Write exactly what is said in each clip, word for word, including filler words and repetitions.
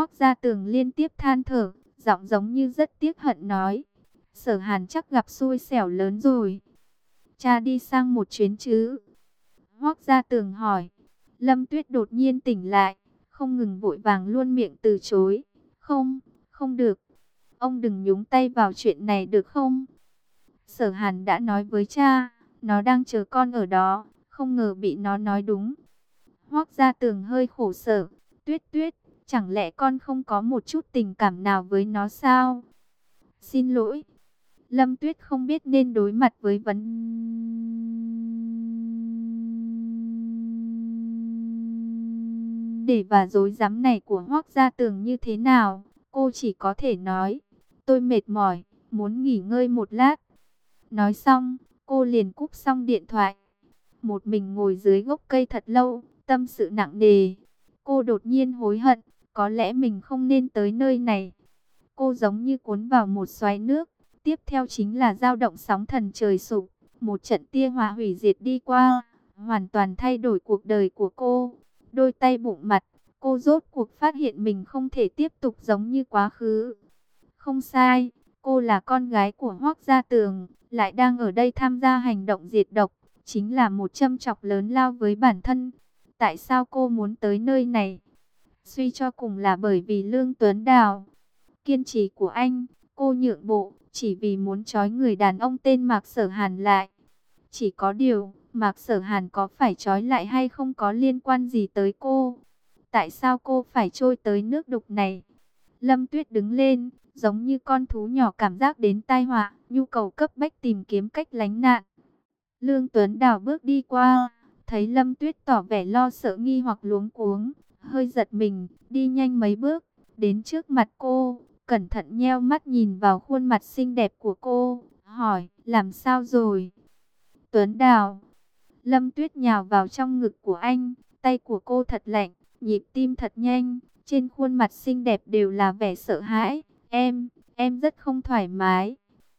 Hoắc Gia Tường liên tiếp than thở, giọng giống như rất tiếc hận nói. Sở Hàn chắc gặp xui xẻo lớn rồi. Cha đi sang một chuyến chứ? Hoắc Gia Tường hỏi. Lâm Tuyết đột nhiên tỉnh lại, không ngừng vội vàng luôn miệng từ chối. Không, không được. Ông đừng nhúng tay vào chuyện này được không? Sở Hàn đã nói với cha, nó đang chờ con ở đó, không ngờ bị nó nói đúng. Hoắc Gia Tường hơi khổ sở. Tuyết Tuyết, chẳng lẽ con không có một chút tình cảm nào với nó sao? Xin lỗi. Lâm Tuyết không biết nên đối mặt với vấn đề và rối rắm này của Hoắc Gia Tường như thế nào. Cô chỉ có thể nói, tôi mệt mỏi, muốn nghỉ ngơi một lát. Nói xong, cô liền cúp xong điện thoại. Một mình ngồi dưới gốc cây thật lâu, tâm sự nặng nề. Cô đột nhiên hối hận, có lẽ mình không nên tới nơi này. Cô giống như cuốn vào một xoáy nước. Tiếp theo chính là dao động sóng thần trời sụp. Một trận tia hỏa hủy diệt đi qua, hoàn toàn thay đổi cuộc đời của cô. Đôi tay bụng mặt, cô rốt cuộc phát hiện mình không thể tiếp tục giống như quá khứ. Không sai, cô là con gái của Hoắc Gia Tường, lại đang ở đây tham gia hành động diệt độc. Chính là một châm chọc lớn lao với bản thân. Tại sao cô muốn tới nơi này? Suy cho cùng là bởi vì Lương Tuấn Đào. Kiên trì của anh, cô nhượng bộ, chỉ vì muốn trói người đàn ông tên Mạc Sở Hàn lại. Chỉ có điều, Mạc Sở Hàn có phải trói lại hay không có liên quan gì tới cô? Tại sao cô phải trôi tới nước đục này? Lâm Tuyết đứng lên, giống như con thú nhỏ cảm giác đến tai họa, nhu cầu cấp bách tìm kiếm cách lánh nạn. Lương Tuấn Đào bước đi qua, thấy Lâm Tuyết tỏ vẻ lo sợ nghi hoặc luống cuống, hơi giật mình, đi nhanh mấy bước, đến trước mặt cô, cẩn thận nheo mắt nhìn vào khuôn mặt xinh đẹp của cô, hỏi, làm sao rồi? Tuấn Đào. Lâm Tuyết nhào vào trong ngực của anh, tay của cô thật lạnh, nhịp tim thật nhanh, trên khuôn mặt xinh đẹp đều là vẻ sợ hãi. Em, em rất không thoải mái.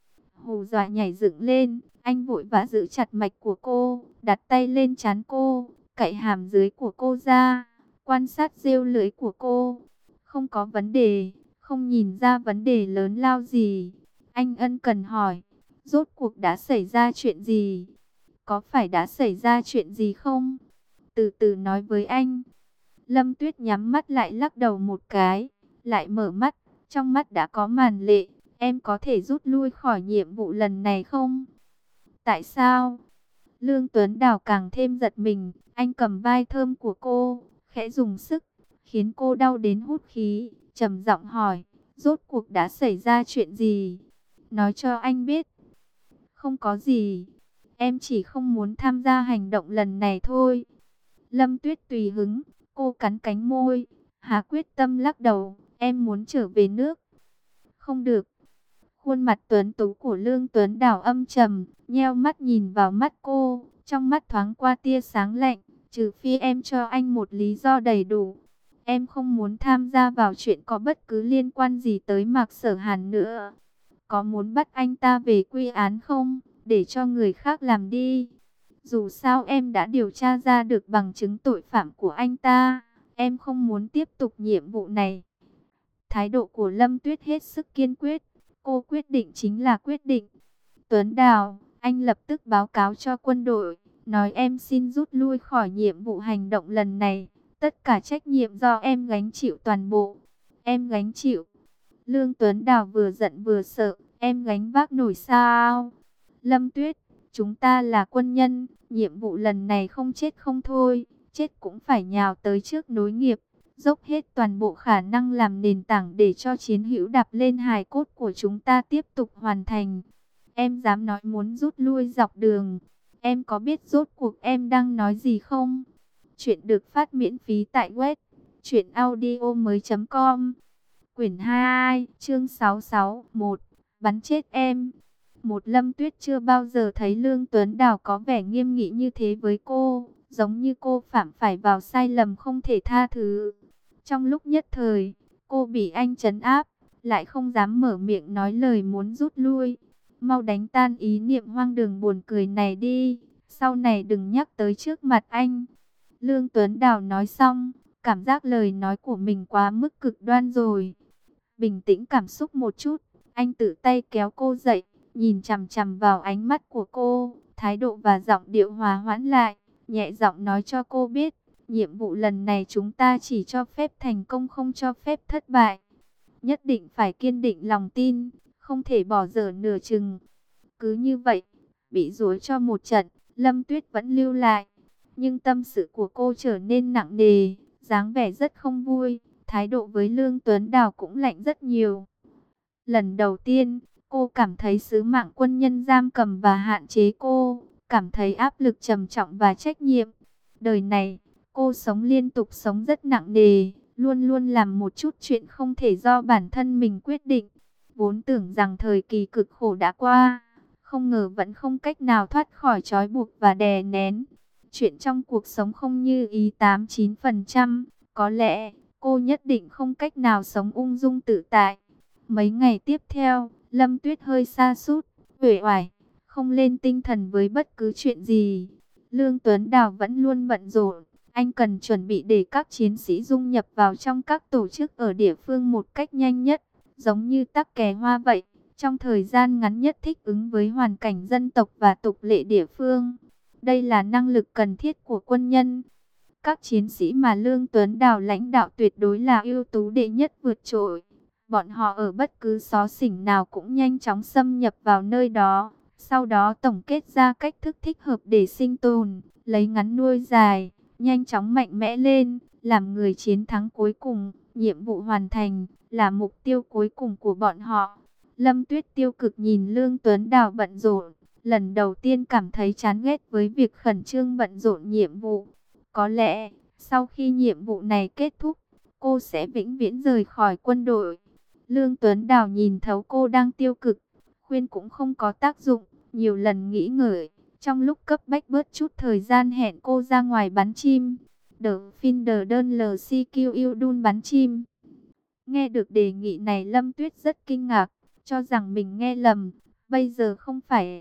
Hù dọa nhảy dựng lên, anh vội vã giữ chặt mạch của cô, đặt tay lên trán cô, cạy hàm dưới của cô ra, quan sát rêu lưỡi của cô. Không có vấn đề, không nhìn ra vấn đề lớn lao gì. Anh ân cần hỏi, rốt cuộc đã xảy ra chuyện gì? Có phải đã xảy ra chuyện gì không? Từ từ nói với anh. Lâm Tuyết nhắm mắt lại lắc đầu một cái, lại mở mắt, trong mắt đã có màn lệ. Em có thể rút lui khỏi nhiệm vụ lần này không? Tại sao? Lương Tuấn Đào càng thêm giật mình, anh cầm vai thơm của cô, khẽ dùng sức, khiến cô đau đến hút khí, trầm giọng hỏi, rốt cuộc đã xảy ra chuyện gì? Nói cho anh biết. Không có gì, em chỉ không muốn tham gia hành động lần này thôi. Lâm Tuyết tùy hứng, cô cắn cánh môi, hà quyết tâm lắc đầu, em muốn trở về nước. Không được. Khuôn mặt tuấn tú của Lương Tuấn Đào âm trầm, nheo mắt nhìn vào mắt cô, trong mắt thoáng qua tia sáng lạnh, trừ phi em cho anh một lý do đầy đủ. Em không muốn tham gia vào chuyện có bất cứ liên quan gì tới Mạc Sở Hàn nữa. Có muốn bắt anh ta về quy án không, để cho người khác làm đi. Dù sao em đã điều tra ra được bằng chứng tội phạm của anh ta, em không muốn tiếp tục nhiệm vụ này. Thái độ của Lâm Tuyết hết sức kiên quyết. Cô quyết định chính là quyết định. Tuấn Đào, anh lập tức báo cáo cho quân đội, nói em xin rút lui khỏi nhiệm vụ hành động lần này. Tất cả trách nhiệm do em gánh chịu toàn bộ. Em gánh chịu. Lương Tuấn Đào vừa giận vừa sợ. Em gánh vác nổi sao? Lâm Tuyết, chúng ta là quân nhân. Nhiệm vụ lần này không chết không thôi. Chết cũng phải nhào tới trước nối nghiệp. Dốc hết toàn bộ khả năng làm nền tảng để cho chiến hữu đạp lên hài cốt của chúng ta tiếp tục hoàn thành. Em dám nói muốn rút lui dọc đường. Em có biết rốt cuộc em đang nói gì không? Chuyện được phát miễn phí tại web truyện audio mới chấm com. Quyển hai, chương sáu mươi sáu, một. Bắn chết em. Một Lâm Tuyết chưa bao giờ thấy Lương Tuấn Đào có vẻ nghiêm nghị như thế với cô. Giống như cô phạm phải vào sai lầm không thể tha thứ. Trong lúc nhất thời, cô bị anh trấn áp, lại không dám mở miệng nói lời muốn rút lui. Mau đánh tan ý niệm hoang đường buồn cười này đi, sau này đừng nhắc tới trước mặt anh. Lương Tuấn Đào nói xong, cảm giác lời nói của mình quá mức cực đoan rồi. Bình tĩnh cảm xúc một chút, anh tự tay kéo cô dậy, nhìn chằm chằm vào ánh mắt của cô, thái độ và giọng điệu hòa hoãn lại, nhẹ giọng nói cho cô biết, nhiệm vụ lần này chúng ta chỉ cho phép thành công không cho phép thất bại. Nhất định phải kiên định lòng tin, không thể bỏ dở nửa chừng. Cứ như vậy, bị dối cho một trận, Lâm Tuyết vẫn lưu lại. Nhưng tâm sự của cô trở nên nặng nề, dáng vẻ rất không vui, thái độ với Lương Tuấn Đào cũng lạnh rất nhiều. Lần đầu tiên, cô cảm thấy sứ mạng quân nhân giam cầm và hạn chế cô, cảm thấy áp lực trầm trọng và trách nhiệm. Đời này, cô sống liên tục sống rất nặng nề, luôn luôn làm một chút chuyện không thể do bản thân mình quyết định. Vốn tưởng rằng thời kỳ cực khổ đã qua, không ngờ vẫn không cách nào thoát khỏi trói buộc và đè nén. Chuyện trong cuộc sống không như ý tám chín phần trăm, có lẽ cô nhất định không cách nào sống ung dung tự tại. Mấy ngày tiếp theo, Lâm Tuyết hơi sa sút, uể oải, không lên tinh thần với bất cứ chuyện gì. Lương Tuấn Đào vẫn luôn bận rộn, anh cần chuẩn bị để các chiến sĩ dung nhập vào trong các tổ chức ở địa phương một cách nhanh nhất, giống như tắc kè hoa vậy, trong thời gian ngắn nhất thích ứng với hoàn cảnh dân tộc và tục lệ địa phương. Đây là năng lực cần thiết của quân nhân. Các chiến sĩ mà Lương Tuấn Đào lãnh đạo tuyệt đối là ưu tú đệ nhất vượt trội. Bọn họ ở bất cứ xó xỉnh nào cũng nhanh chóng xâm nhập vào nơi đó, sau đó tổng kết ra cách thức thích hợp để sinh tồn, lấy ngắn nuôi dài, nhanh chóng mạnh mẽ lên, làm người chiến thắng cuối cùng. Nhiệm vụ hoàn thành là mục tiêu cuối cùng của bọn họ. Lâm Tuyết tiêu cực nhìn Lương Tuấn Đào bận rộn, lần đầu tiên cảm thấy chán ghét với việc khẩn trương bận rộn nhiệm vụ. Có lẽ, sau khi nhiệm vụ này kết thúc, cô sẽ vĩnh viễn rời khỏi quân đội. Lương Tuấn Đào nhìn thấu cô đang tiêu cực, khuyên cũng không có tác dụng, nhiều lần nghĩ ngợi, trong lúc cấp bách bớt chút thời gian hẹn cô ra ngoài bắn chim. The Finder đơn lờ xê quy u đun bắn chim. Nghe được đề nghị này Lâm Tuyết rất kinh ngạc, cho rằng mình nghe lầm, bây giờ không phải...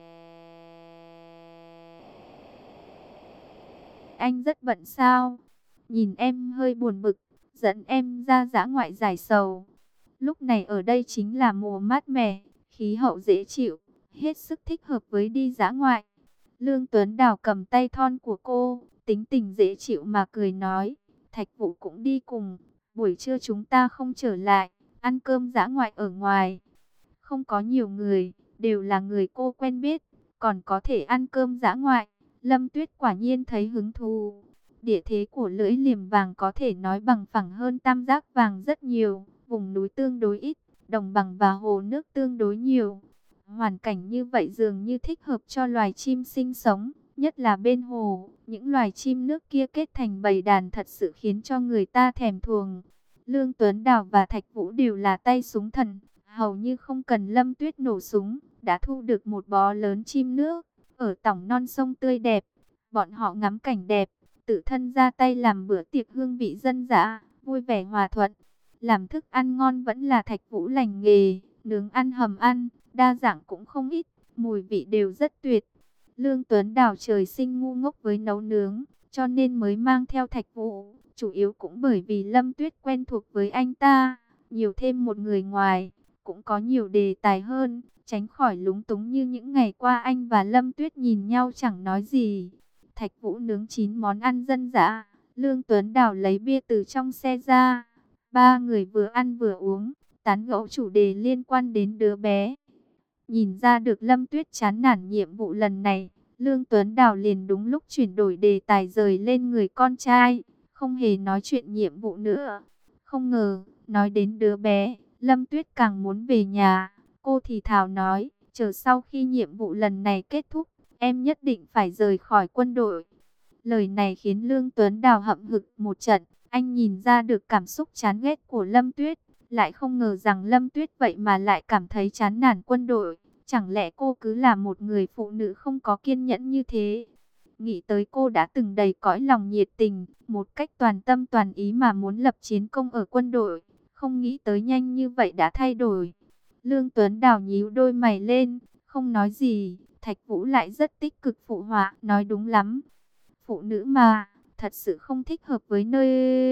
Anh rất bận sao? Nhìn em hơi buồn bực, dẫn em ra dã ngoại giải sầu. Lúc này ở đây chính là mùa mát mẻ, khí hậu dễ chịu, hết sức thích hợp với đi dã ngoại. Lương Tuấn Đào cầm tay thon của cô, tính tình dễ chịu mà cười nói, Thạch Vũ cũng đi cùng, buổi trưa chúng ta không trở lại, ăn cơm dã ngoại ở ngoài. Không có nhiều người, đều là người cô quen biết, còn có thể ăn cơm dã ngoại. Lâm Tuyết quả nhiên thấy hứng thú. Địa thế của lưỡi liềm vàng có thể nói bằng phẳng hơn tam giác vàng rất nhiều. Vùng núi tương đối ít, đồng bằng và hồ nước tương đối nhiều. Hoàn cảnh như vậy dường như thích hợp cho loài chim sinh sống, nhất là bên hồ. Những loài chim nước kia kết thành bầy đàn thật sự khiến cho người ta thèm thuồng. Lương Tuấn Đào và Thạch Vũ đều là tay súng thần, hầu như không cần Lâm Tuyết nổ súng, đã thu được một bó lớn chim nước. Ở tỏng non sông tươi đẹp, bọn họ ngắm cảnh đẹp, tự thân ra tay làm bữa tiệc hương vị dân dã, vui vẻ hòa thuận. Làm thức ăn ngon vẫn là Thạch Vũ lành nghề, nướng ăn hầm ăn, đa dạng cũng không ít, mùi vị đều rất tuyệt. Lương Tuấn Đào trời sinh ngu ngốc với nấu nướng, cho nên mới mang theo Thạch Vũ, chủ yếu cũng bởi vì Lâm Tuyết quen thuộc với anh ta, nhiều thêm một người ngoài, cũng có nhiều đề tài hơn, tránh khỏi lúng túng như những ngày qua anh và Lâm Tuyết nhìn nhau chẳng nói gì. Thạch Vũ nướng chín món ăn dân dã, Lương Tuấn Đào lấy bia từ trong xe ra. Ba người vừa ăn vừa uống, tán gẫu chủ đề liên quan đến đứa bé. Nhìn ra được Lâm Tuyết chán nản nhiệm vụ lần này, Lương Tuấn Đào liền đúng lúc chuyển đổi đề tài rời lên người con trai, không hề nói chuyện nhiệm vụ nữa. Không ngờ, nói đến đứa bé, Lâm Tuyết càng muốn về nhà. Cô thì thào nói, chờ sau khi nhiệm vụ lần này kết thúc, em nhất định phải rời khỏi quân đội. Lời này khiến Lương Tuấn Đào hậm hực một trận. Anh nhìn ra được cảm xúc chán ghét của Lâm Tuyết, lại không ngờ rằng Lâm Tuyết vậy mà lại cảm thấy chán nản quân đội. Chẳng lẽ cô cứ là một người phụ nữ không có kiên nhẫn như thế? Nghĩ tới cô đã từng đầy cõi lòng nhiệt tình, một cách toàn tâm toàn ý mà muốn lập chiến công ở quân đội. Không nghĩ tới nhanh như vậy đã thay đổi. Lương Tuấn Đào nhíu đôi mày lên, không nói gì. Thạch Vũ lại rất tích cực phụ họa, nói đúng lắm. Phụ nữ mà, thật thật sự không thích hợp với nơi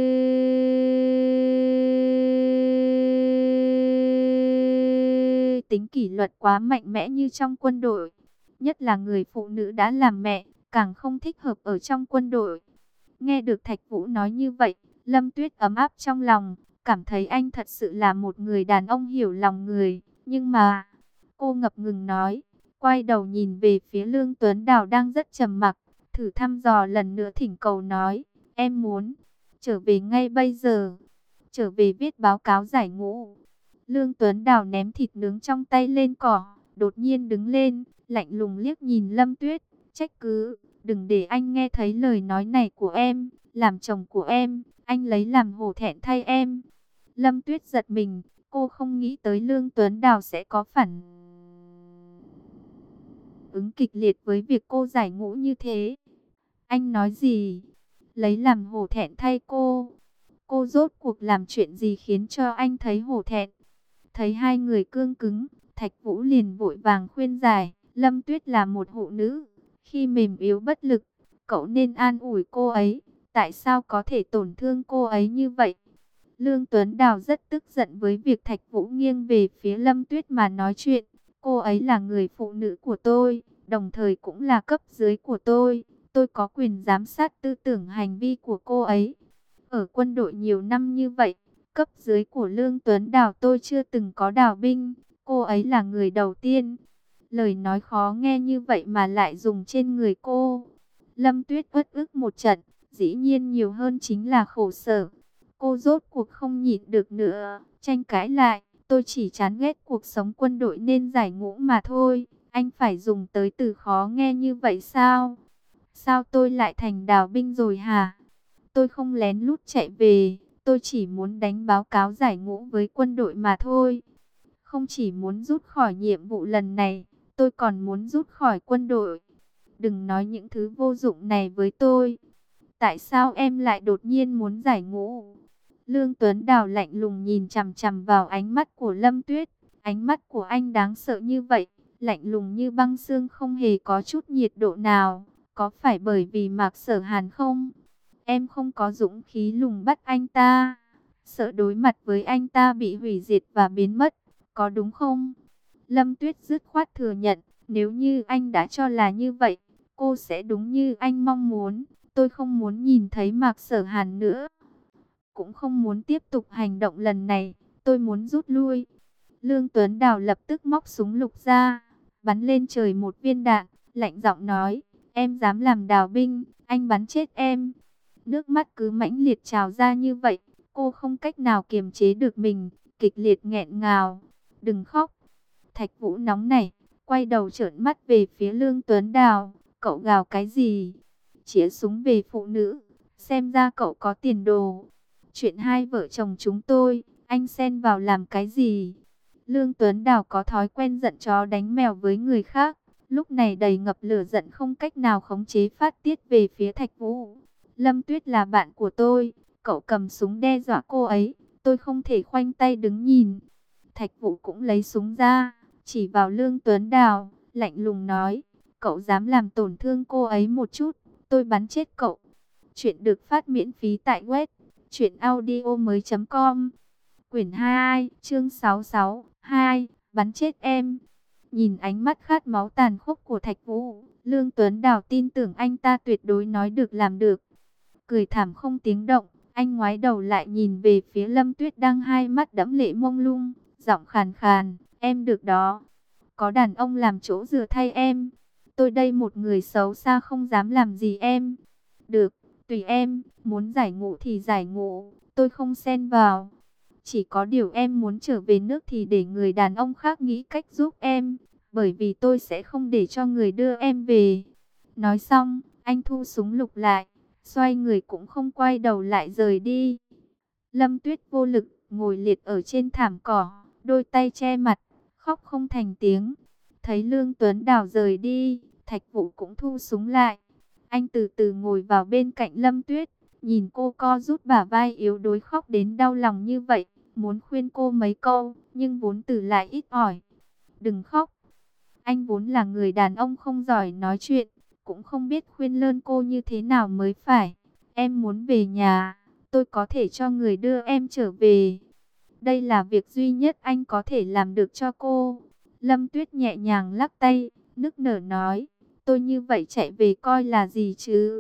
tính kỷ luật quá mạnh mẽ như trong quân đội. Nhất là người phụ nữ đã làm mẹ, càng không thích hợp ở trong quân đội. Nghe được Thạch Vũ nói như vậy, Lâm Tuyết ấm áp trong lòng, cảm thấy anh thật sự là một người đàn ông hiểu lòng người. Nhưng mà, cô ngập ngừng nói, quay đầu nhìn về phía Lương Tuấn Đào đang rất trầm mặc, thử thăm dò lần nữa thỉnh cầu nói, em muốn trở về ngay bây giờ, trở về viết báo cáo giải ngũ. Lương Tuấn Đào ném thịt nướng trong tay lên cỏ, đột nhiên đứng lên, lạnh lùng liếc nhìn Lâm Tuyết, trách cứ, đừng để anh nghe thấy lời nói này của em, làm chồng của em, anh lấy làm hổ thẹn thay em. Lâm Tuyết giật mình, cô không nghĩ tới Lương Tuấn Đào sẽ có phản ứng kịch liệt với việc cô giải ngũ như thế. Anh nói gì? Lấy làm hổ thẹn thay cô? Cô rốt cuộc làm chuyện gì khiến cho anh thấy hổ thẹn? Thấy hai người cương cứng, Thạch Vũ liền vội vàng khuyên giải, Lâm Tuyết là một phụ nữ, khi mềm yếu bất lực, cậu nên an ủi cô ấy, tại sao có thể tổn thương cô ấy như vậy? Lương Tuấn Đào rất tức giận với việc Thạch Vũ nghiêng về phía Lâm Tuyết mà nói chuyện, cô ấy là người phụ nữ của tôi, đồng thời cũng là cấp dưới của tôi, tôi có quyền giám sát tư tưởng hành vi của cô ấy. Ở quân đội nhiều năm như vậy, cấp dưới của Lương Tuấn Đào tôi chưa từng có đào binh, cô ấy là người đầu tiên. Lời nói khó nghe như vậy mà lại dùng trên người cô. Lâm Tuyết uất ức một trận, dĩ nhiên nhiều hơn chính là khổ sở. Cô rốt cuộc không nhịn được nữa, tranh cãi lại, tôi chỉ chán ghét cuộc sống quân đội nên giải ngũ mà thôi. Anh phải dùng tới từ khó nghe như vậy sao? Sao tôi lại thành đào binh rồi hả? Tôi không lén lút chạy về, tôi chỉ muốn đánh báo cáo giải ngũ với quân đội mà thôi. Không chỉ muốn rút khỏi nhiệm vụ lần này, tôi còn muốn rút khỏi quân đội. Đừng nói những thứ vô dụng này với tôi. Tại sao em lại đột nhiên muốn giải ngũ? Lương Tuấn Đào lạnh lùng nhìn chằm chằm vào ánh mắt của Lâm Tuyết. Ánh mắt của anh đáng sợ như vậy, lạnh lùng như băng xương không hề có chút nhiệt độ nào. Có phải bởi vì Mạc Sở Hàn không? Em không có dũng khí lùng bắt anh ta, sợ đối mặt với anh ta bị hủy diệt và biến mất, có đúng không? Lâm Tuyết dứt khoát thừa nhận, nếu như anh đã cho là như vậy, cô sẽ đúng như anh mong muốn. Tôi không muốn nhìn thấy Mạc Sở Hàn nữa, cũng không muốn tiếp tục hành động lần này, tôi muốn rút lui. Lương Tuấn Đào lập tức móc súng lục ra, bắn lên trời một viên đạn, lạnh giọng nói, em dám làm đào binh, anh bắn chết em. Nước mắt cứ mãnh liệt trào ra như vậy, cô không cách nào kiềm chế được mình, kịch liệt nghẹn ngào. Đừng khóc. Thạch Vũ nóng nảy, quay đầu trợn mắt về phía Lương Tuấn Đào. Cậu gào cái gì? Chĩa súng về phụ nữ, xem ra cậu có tiền đồ. Chuyện hai vợ chồng chúng tôi, anh xen vào làm cái gì? Lương Tuấn Đào có thói quen giận chó đánh mèo với người khác, lúc này đầy ngập lửa giận không cách nào khống chế phát tiết về phía Thạch Vũ. Lâm Tuyết là bạn của tôi, cậu cầm súng đe dọa cô ấy, tôi không thể khoanh tay đứng nhìn. Thạch Vũ cũng lấy súng ra, chỉ vào Lương Tuấn Đào, lạnh lùng nói, cậu dám làm tổn thương cô ấy một chút, tôi bắn chết cậu. Chuyện được phát miễn phí tại web truyện audio mới chấm com. Quyển hai, chương sáu mươi sáu, hai, bắn chết em. Nhìn ánh mắt khát máu tàn khốc của Thạch Vũ, Lương Tuấn Đào tin tưởng anh ta tuyệt đối nói được làm được. Cười thảm không tiếng động, anh ngoái đầu lại nhìn về phía Lâm Tuyết đang hai mắt đẫm lệ mông lung, giọng khàn khàn, em được đó. Có đàn ông làm chỗ dựa thay em. Tôi đây một người xấu xa không dám làm gì em. Được, tùy em, muốn giải ngũ thì giải ngũ, tôi không xen vào. Chỉ có điều em muốn trở về nước thì để người đàn ông khác nghĩ cách giúp em, bởi vì tôi sẽ không để cho người đưa em về. Nói xong, anh thu súng lục lại, xoay người cũng không quay đầu lại rời đi. Lâm Tuyết vô lực, ngồi liệt ở trên thảm cỏ, đôi tay che mặt, khóc không thành tiếng. Thấy Lương Tuấn Đào rời đi, Thạch Vũ cũng thu súng lại. Anh từ từ ngồi vào bên cạnh Lâm Tuyết, nhìn cô co rút bả vai yếu đuối khóc đến đau lòng như vậy, muốn khuyên cô mấy câu, nhưng vốn từ lại ít ỏi. Đừng khóc. Anh vốn là người đàn ông không giỏi nói chuyện, cũng không biết khuyên lơn cô như thế nào mới phải. Em muốn về nhà, tôi có thể cho người đưa em trở về. Đây là việc duy nhất anh có thể làm được cho cô. Lâm Tuyết nhẹ nhàng lắc tay, nức nở nói, tôi như vậy chạy về coi là gì chứ?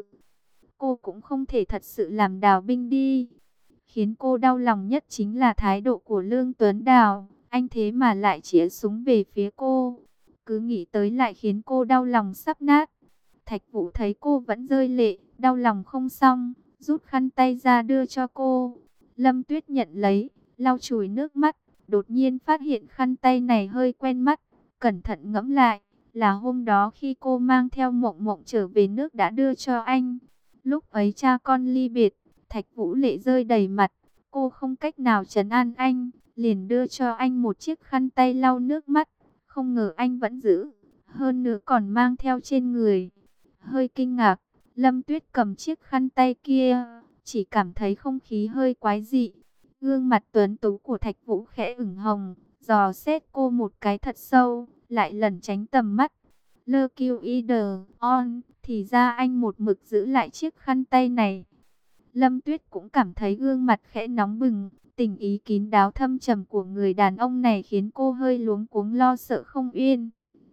Cô cũng không thể thật sự làm Đào binh đi. Khiến cô đau lòng nhất chính là thái độ của Lương Tuấn Đào. Anh thế mà lại chĩa súng về phía cô. Cứ nghĩ tới lại khiến cô đau lòng sắp nát. Thạch Vũ thấy cô vẫn rơi lệ, đau lòng không xong, rút khăn tay ra đưa cho cô. Lâm Tuyết nhận lấy, lau chùi nước mắt, đột nhiên phát hiện khăn tay này hơi quen mắt. Cẩn thận ngẫm lại, là hôm đó khi cô mang theo Mộng Mộng trở về nước đã đưa cho anh. Lúc ấy cha con ly biệt, Thạch Vũ lệ rơi đầy mặt, cô không cách nào trấn an anh, liền đưa cho anh một chiếc khăn tay lau nước mắt. Không ngờ anh vẫn giữ, hơn nữa còn mang theo trên người. Hơi kinh ngạc, Lâm Tuyết cầm chiếc khăn tay kia, chỉ cảm thấy không khí hơi quái dị. Gương mặt tuấn tú của Thạch Vũ khẽ ửng hồng, dò xét cô một cái thật sâu, lại lẩn tránh tầm mắt. Lơ kiêu y đờ on, thì ra anh một mực giữ lại chiếc khăn tay này. Lâm Tuyết cũng cảm thấy gương mặt khẽ nóng bừng, tình ý kín đáo thâm trầm của người đàn ông này khiến cô hơi luống cuống lo sợ không yên.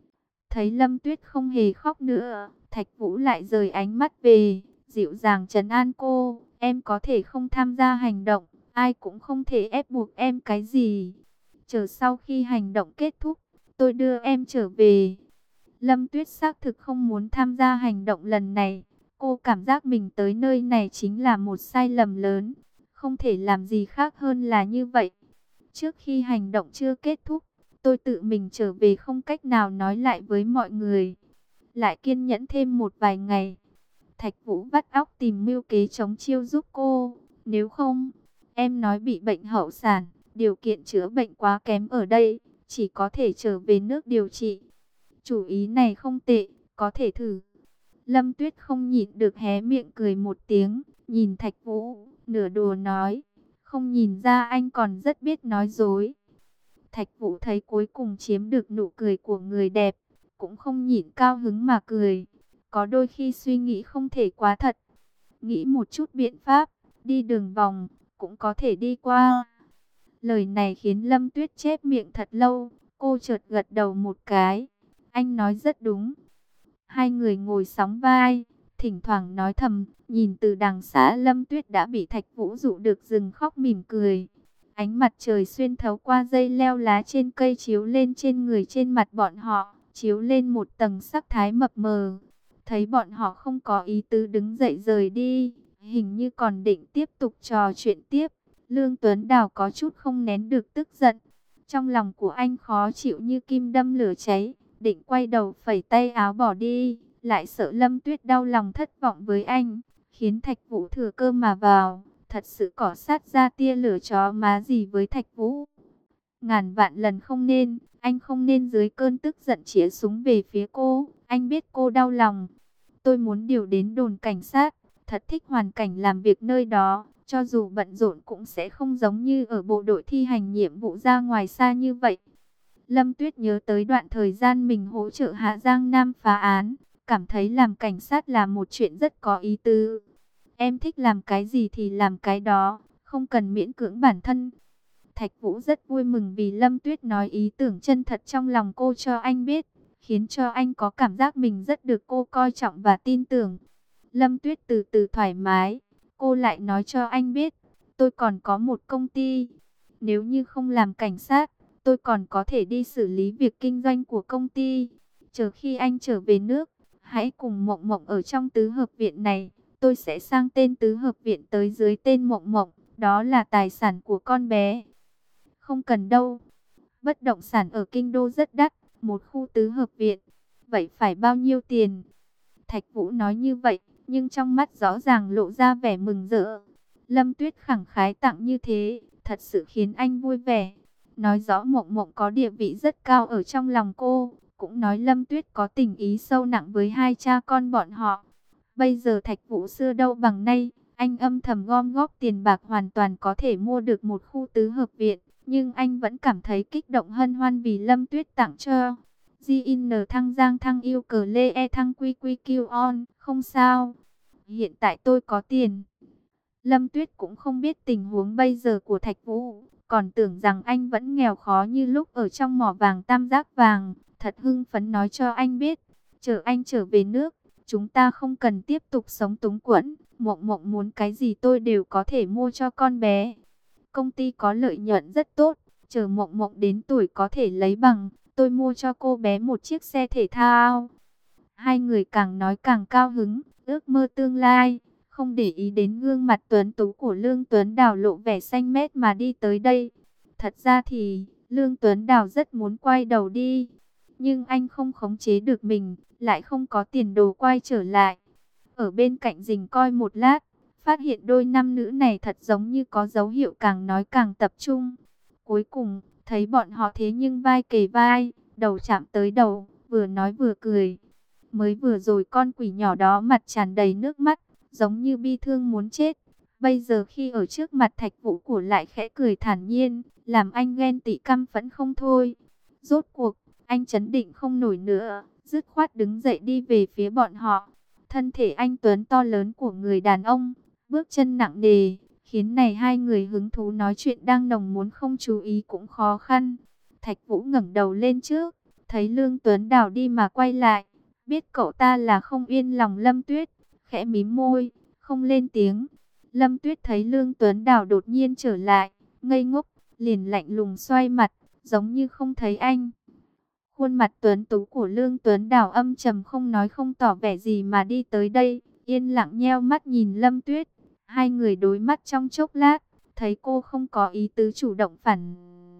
Thấy Lâm Tuyết không hề khóc nữa, Thạch Vũ lại rời ánh mắt về, dịu dàng trấn an cô, em có thể không tham gia hành động, ai cũng không thể ép buộc em cái gì. Chờ sau khi hành động kết thúc, tôi đưa em trở về. Lâm Tuyết xác thực không muốn tham gia hành động lần này. Cô cảm giác mình tới nơi này chính là một sai lầm lớn. Không thể làm gì khác hơn là như vậy. Trước khi hành động chưa kết thúc, tôi tự mình trở về không cách nào nói lại với mọi người. Lại kiên nhẫn thêm một vài ngày. Thạch Vũ vắt óc tìm mưu kế chống chiêu giúp cô. Nếu không, em nói bị bệnh hậu sản, điều kiện chữa bệnh quá kém ở đây, chỉ có thể trở về nước điều trị. Chủ ý này không tệ, có thể thử. Lâm Tuyết không nhịn được hé miệng cười một tiếng, nhìn Thạch Vũ, nửa đùa nói, không nhìn ra anh còn rất biết nói dối. Thạch Vũ thấy cuối cùng chiếm được nụ cười của người đẹp, cũng không nhịn cao hứng mà cười. Có đôi khi suy nghĩ không thể quá thật. Nghĩ một chút biện pháp, đi đường vòng, cũng có thể đi qua. Lời này khiến Lâm Tuyết chép miệng thật lâu, cô chợt gật đầu một cái. Anh nói rất đúng. Hai người ngồi sóng vai, thỉnh thoảng nói thầm, nhìn từ đằng xa Lâm Tuyết đã bị Thạch Vũ dụ được dừng khóc mỉm cười. Ánh mặt trời xuyên thấu qua dây leo lá trên cây chiếu lên trên người trên mặt bọn họ, chiếu lên một tầng sắc thái mập mờ. Thấy bọn họ không có ý tứ đứng dậy rời đi, hình như còn định tiếp tục trò chuyện tiếp. Lương Tuấn Đào có chút không nén được tức giận. Trong lòng của anh khó chịu như kim đâm lửa cháy, định quay đầu phẩy tay áo bỏ đi, lại sợ Lâm Tuyết đau lòng thất vọng với anh, khiến Thạch Vũ thừa cơ mà vào, thật sự cỏ sát ra tia lửa chó má gì với Thạch Vũ. Ngàn vạn lần không nên, anh không nên dưới cơn tức giận chĩa súng về phía cô, anh biết cô đau lòng. Tôi muốn điều đến đồn cảnh sát, thật thích hoàn cảnh làm việc nơi đó, cho dù bận rộn cũng sẽ không giống như ở bộ đội thi hành nhiệm vụ ra ngoài xa như vậy. Lâm Tuyết nhớ tới đoạn thời gian mình hỗ trợ Hạ Giang Nam phá án, cảm thấy làm cảnh sát là một chuyện rất có ý tứ. Em thích làm cái gì thì làm cái đó, không cần miễn cưỡng bản thân. Thạch Vũ rất vui mừng vì Lâm Tuyết nói ý tưởng chân thật trong lòng cô cho anh biết, khiến cho anh có cảm giác mình rất được cô coi trọng và tin tưởng. Lâm Tuyết từ từ thoải mái, cô lại nói cho anh biết, tôi còn có một công ty. Nếu như không làm cảnh sát, tôi còn có thể đi xử lý việc kinh doanh của công ty. Chờ khi anh trở về nước, hãy cùng Mộng Mộng ở trong tứ hợp viện này. Tôi sẽ sang tên tứ hợp viện tới dưới tên Mộng Mộng. Đó là tài sản của con bé. Không cần đâu. Bất động sản ở Kinh Đô rất đắt. Một khu tứ hợp viện. Vậy phải bao nhiêu tiền? Thạch Vũ nói như vậy, nhưng trong mắt rõ ràng lộ ra vẻ mừng rỡ. Lâm Tuyết khẳng khái tặng như thế, thật sự khiến anh vui vẻ. Nói rõ Mộng Mộng có địa vị rất cao ở trong lòng cô, cũng nói Lâm Tuyết có tình ý sâu nặng với hai cha con bọn họ. Bây giờ Thạch Vũ xưa đâu bằng nay, anh âm thầm gom góp tiền bạc hoàn toàn có thể mua được một khu tứ hợp viện, nhưng anh vẫn cảm thấy kích động hân hoan vì Lâm Tuyết tặng cho. gi en thăng giang thăng yêu cờ lê e thăng quy quy kiêu on, không sao. Hiện tại tôi có tiền, Lâm Tuyết cũng không biết tình huống bây giờ của Thạch Vũ, còn tưởng rằng anh vẫn nghèo khó như lúc ở trong mỏ vàng tam giác vàng, thật hưng phấn nói cho anh biết, chờ anh trở về nước, chúng ta không cần tiếp tục sống túng quẫn, Mộng Mộng muốn cái gì tôi đều có thể mua cho con bé. Công ty có lợi nhuận rất tốt, chờ Mộng Mộng đến tuổi có thể lấy bằng, tôi mua cho cô bé một chiếc xe thể thao. Hai người càng nói càng cao hứng, ước mơ tương lai, không để ý đến gương mặt tuấn tú của Lương Tuấn Đào lộ vẻ xanh mét mà đi tới đây. Thật ra thì, Lương Tuấn Đào rất muốn quay đầu đi, nhưng anh không khống chế được mình, lại không có tiền đồ quay trở lại. Ở bên cạnh rình coi một lát, phát hiện đôi nam nữ này thật giống như có dấu hiệu càng nói càng tập trung. Cuối cùng, thấy bọn họ thế nhưng vai kề vai, đầu chạm tới đầu, vừa nói vừa cười. Mới vừa rồi con quỷ nhỏ đó mặt tràn đầy nước mắt, giống như bi thương muốn chết. Bây giờ khi ở trước mặt Thạch Vũ của lại khẽ cười thản nhiên, làm anh ghen tị căm phẫn không thôi. Rốt cuộc, anh chấn định không nổi nữa, dứt khoát đứng dậy đi về phía bọn họ. Thân thể anh tuấn to lớn của người đàn ông, bước chân nặng nề, khiến này hai người hứng thú nói chuyện đang nồng muốn không chú ý cũng khó khăn. Thạch Vũ ngẩng đầu lên trước, thấy Lương Tuấn Đào đi mà quay lại, biết cậu ta là không yên lòng Lâm Tuyết, khẽ mím môi, không lên tiếng. Lâm Tuyết thấy Lương Tuấn Đào đột nhiên trở lại, ngây ngốc, liền lạnh lùng xoay mặt, giống như không thấy anh. Khuôn mặt tuấn tú của Lương Tuấn Đào âm trầm không nói không tỏ vẻ gì mà đi tới đây, yên lặng nheo mắt nhìn Lâm Tuyết. Hai người đối mắt trong chốc lát, thấy cô không có ý tứ chủ động phản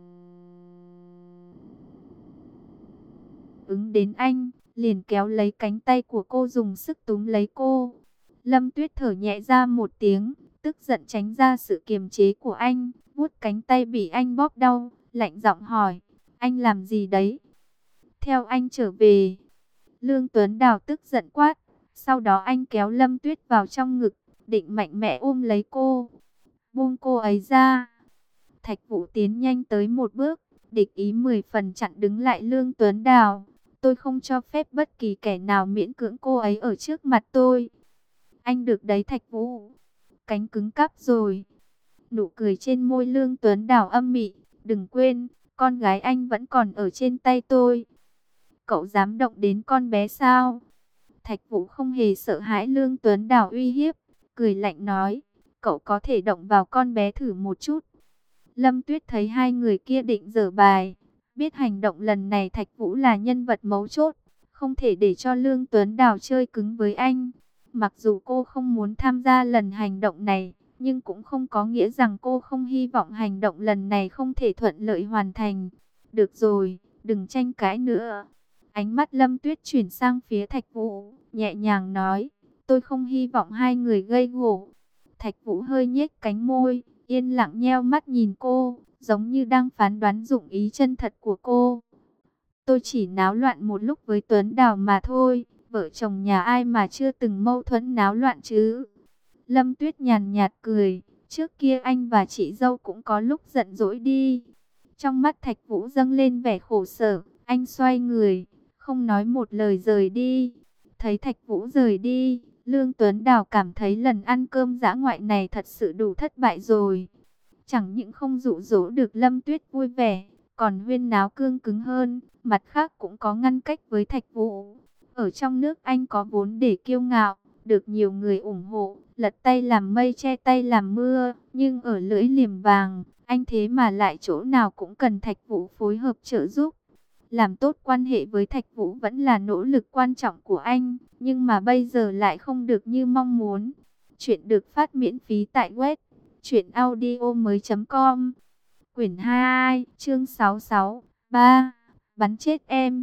ứng đến anh, liền kéo lấy cánh tay của cô dùng sức túm lấy cô. Lâm Tuyết thở nhẹ ra một tiếng, tức giận tránh ra sự kiềm chế của anh, vuốt cánh tay bị anh bóp đau, lạnh giọng hỏi, anh làm gì đấy? Theo anh trở về. Lương Tuấn Đào tức giận quát, sau đó anh kéo Lâm Tuyết vào trong ngực, định mạnh mẽ ôm lấy cô. Buông cô ấy ra. Thạch Vũ tiến nhanh tới một bước, địch ý mười phần chặn đứng lại Lương Tuấn Đào. Tôi không cho phép bất kỳ kẻ nào miễn cưỡng cô ấy ở trước mặt tôi. Anh được đấy Thạch Vũ. Cánh cứng cáp rồi. Nụ cười trên môi Lương Tuấn Đào âm mị. Đừng quên, con gái anh vẫn còn ở trên tay tôi. Cậu dám động đến con bé sao? Thạch Vũ không hề sợ hãi Lương Tuấn Đào uy hiếp, cười lạnh nói, cậu có thể động vào con bé thử một chút. Lâm Tuyết thấy hai người kia định giở bài, biết hành động lần này Thạch Vũ là nhân vật mấu chốt, không thể để cho Lương Tuấn Đào chơi cứng với anh. Mặc dù cô không muốn tham gia lần hành động này, nhưng cũng không có nghĩa rằng cô không hy vọng hành động lần này không thể thuận lợi hoàn thành. Được rồi, đừng tranh cãi nữa. Ánh mắt Lâm Tuyết chuyển sang phía Thạch Vũ, nhẹ nhàng nói, tôi không hy vọng hai người gây gổ. Thạch Vũ hơi nhếch cánh môi, yên lặng nheo mắt nhìn cô, giống như đang phán đoán dụng ý chân thật của cô. Tôi chỉ náo loạn một lúc với Tuấn Đào mà thôi, vợ chồng nhà ai mà chưa từng mâu thuẫn náo loạn chứ. Lâm Tuyết nhàn nhạt cười, trước kia anh và chị dâu cũng có lúc giận dỗi đi. Trong mắt Thạch Vũ dâng lên vẻ khổ sở, anh xoay người, không nói một lời rời đi. Thấy Thạch Vũ rời đi, Lương Tuấn Đào cảm thấy lần ăn cơm dã ngoại này thật sự đủ thất bại rồi. Chẳng những không dụ dỗ được Lâm Tuyết vui vẻ, còn huyên náo cương cứng hơn, mặt khác cũng có ngăn cách với Thạch Vũ. Ở trong nước anh có vốn để kiêu ngạo, được nhiều người ủng hộ, lật tay làm mây che tay làm mưa, nhưng ở lưỡi liềm vàng, anh thế mà lại chỗ nào cũng cần Thạch Vũ phối hợp trợ giúp. Làm tốt quan hệ với Thạch Vũ vẫn là nỗ lực quan trọng của anh, nhưng mà bây giờ lại không được như mong muốn. Chuyện được phát miễn phí tại web truyện audio mới chấm com. Quyển hai, chương sáu mươi sáu, ba, bắn chết em.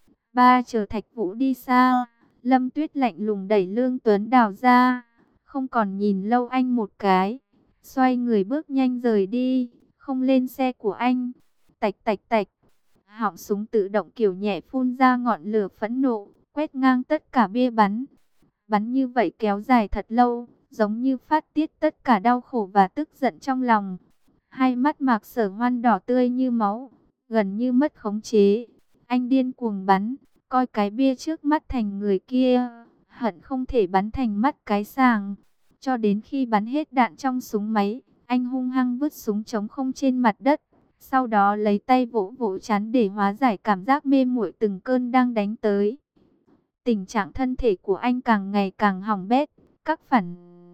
Ba chờ Thạch Vũ đi xa, Lâm Tuyết lạnh lùng đẩy Lương Tuấn Đào ra, không còn nhìn lâu anh một cái, xoay người bước nhanh rời đi, không lên xe của anh. Tạch tạch tạch, họng súng tự động kiểu nhẹ phun ra ngọn lửa phẫn nộ, quét ngang tất cả bia bắn. Bắn như vậy kéo dài thật lâu, giống như phát tiết tất cả đau khổ và tức giận trong lòng. Hai mắt Mạc Sở Hoan đỏ tươi như máu, gần như mất khống chế. Anh điên cuồng bắn, coi cái bia trước mắt thành người kia, hận không thể bắn thành mắt cái sàng. cho đến khi bắn hết đạn trong súng máy, anh hung hăng vứt súng trống không trên mặt đất. Sau đó lấy tay vỗ vỗ trán để hóa giải cảm giác mê muội từng cơn đang đánh tới. Tình trạng thân thể của anh càng ngày càng hỏng bét, các phản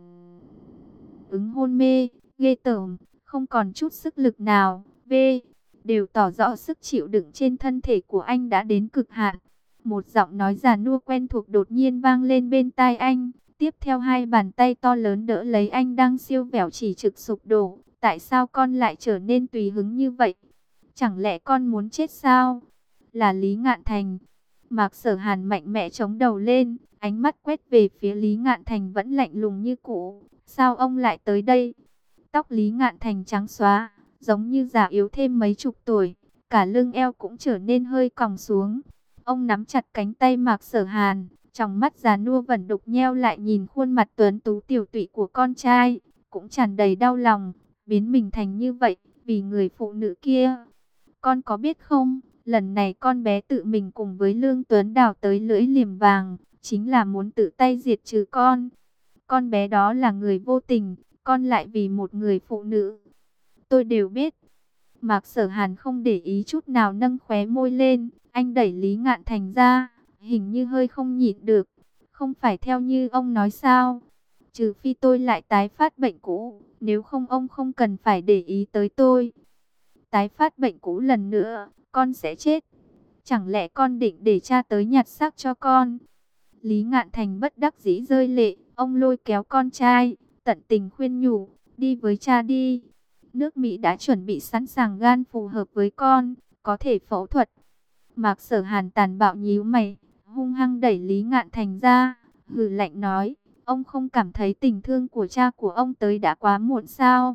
ứng hôn mê, ghê tởm, không còn chút sức lực nào, V đều tỏ rõ sức chịu đựng trên thân thể của anh đã đến cực hạn. Một giọng nói già nua quen thuộc đột nhiên vang lên bên tai anh, tiếp theo hai bàn tay to lớn đỡ lấy anh đang siêu vẹo chỉ trực sụp đổ. Tại sao con lại trở nên tùy hứng như vậy? Chẳng lẽ con muốn chết sao? Là Lý Ngạn Thành. Mạc Sở Hàn mạnh mẽ chống đầu lên, ánh mắt quét về phía Lý Ngạn Thành vẫn lạnh lùng như cũ. Sao ông lại tới đây? Tóc Lý Ngạn Thành trắng xóa, giống như già yếu thêm mấy chục tuổi, cả lưng eo cũng trở nên hơi còng xuống. Ông nắm chặt cánh tay Mạc Sở Hàn, trong mắt già nua vẫn đục nheo lại nhìn khuôn mặt tuấn tú tiểu tụy của con trai, cũng tràn đầy đau lòng, biến mình thành như vậy, vì người phụ nữ kia. Con có biết không, lần này con bé tự mình cùng với Lương Tuấn đào tới lưỡi liềm vàng, chính là muốn tự tay diệt trừ con. Con bé đó là người vô tình, con lại vì một người phụ nữ. Tôi đều biết. Mạc Sở Hàn không để ý chút nào nâng khóe môi lên, anh đẩy Lý Ngạn Thành ra, hình như hơi không nhịn được. Không phải theo như ông nói sao? Trừ phi tôi lại tái phát bệnh cũ, nếu không ông không cần phải để ý tới tôi. Tái phát bệnh cũ lần nữa, con sẽ chết. Chẳng lẽ con định để cha tới nhặt xác cho con? Lý Ngạn Thành bất đắc dĩ rơi lệ, ông lôi kéo con trai, tận tình khuyên nhủ, đi với cha đi. Nước Mỹ đã chuẩn bị sẵn sàng gan phù hợp với con, có thể phẫu thuật. Mạc Sở Hàn tàn bạo nhíu mày, hung hăng đẩy Lý Ngạn Thành ra, hừ lạnh nói, ông không cảm thấy tình thương của cha của ông tới đã quá muộn sao?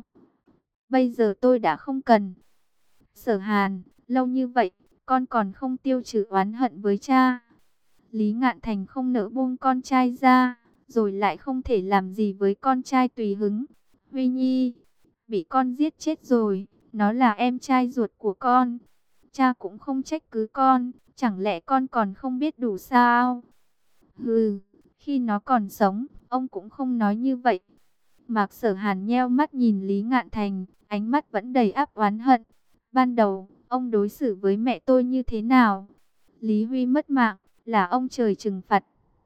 Bây giờ tôi đã không cần. Sở Hàn, lâu như vậy, con còn không tiêu trừ oán hận với cha. Lý Ngạn Thành không nỡ buông con trai ra, rồi lại không thể làm gì với con trai tùy hứng. Huy Nhi, bị con giết chết rồi, nó là em trai ruột của con. Cha cũng không trách cứ con, chẳng lẽ con còn không biết đủ sao? Hừ, khi nó còn sống, ông cũng không nói như vậy. Mạc Sở Hàn nheo mắt nhìn Lý Ngạn Thành, ánh mắt vẫn đầy áp oán hận. Ban đầu, ông đối xử với mẹ tôi như thế nào? Lý Huy mất mạng, là ông trời trừng phạt.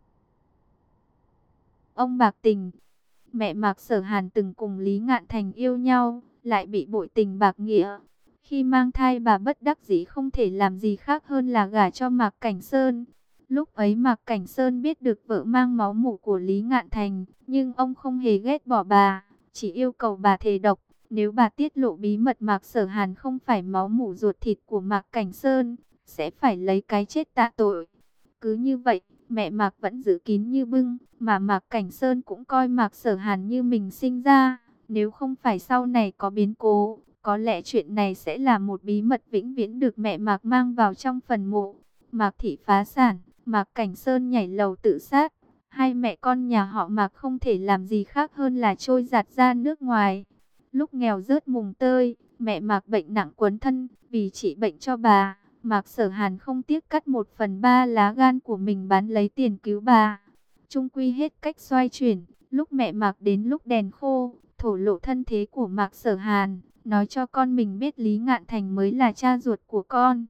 Ông bạc tình. Mẹ Mạc Sở Hàn từng cùng Lý Ngạn Thành yêu nhau, lại bị bội tình bạc nghĩa. Khi mang thai bà bất đắc dĩ không thể làm gì khác hơn là gả cho Mạc Cảnh Sơn. Lúc ấy Mạc Cảnh Sơn biết được vợ mang máu mủ của Lý Ngạn Thành, nhưng ông không hề ghét bỏ bà, chỉ yêu cầu bà thề độc. Nếu bà tiết lộ bí mật Mạc Sở Hàn không phải máu mủ ruột thịt của Mạc Cảnh Sơn, sẽ phải lấy cái chết tạ tội. Cứ như vậy, mẹ Mạc vẫn giữ kín như bưng, mà Mạc Cảnh Sơn cũng coi Mạc Sở Hàn như mình sinh ra. Nếu không phải sau này có biến cố, có lẽ chuyện này sẽ là một bí mật vĩnh viễn được mẹ Mạc mang vào trong phần mộ. Mạc thị phá sản, Mạc Cảnh Sơn nhảy lầu tự sát. Hai mẹ con nhà họ Mạc không thể làm gì khác hơn là trôi giạt ra nước ngoài. Lúc nghèo rớt mùng tơi, mẹ Mạc bệnh nặng quấn thân, vì trị bệnh cho bà, Mạc Sở Hàn không tiếc cắt một phần ba lá gan của mình bán lấy tiền cứu bà. Trung quy hết cách xoay chuyển, lúc mẹ Mạc đến lúc đèn khô, thổ lộ thân thế của Mạc Sở Hàn, nói cho con mình biết Lý Ngạn Thành mới là cha ruột của con.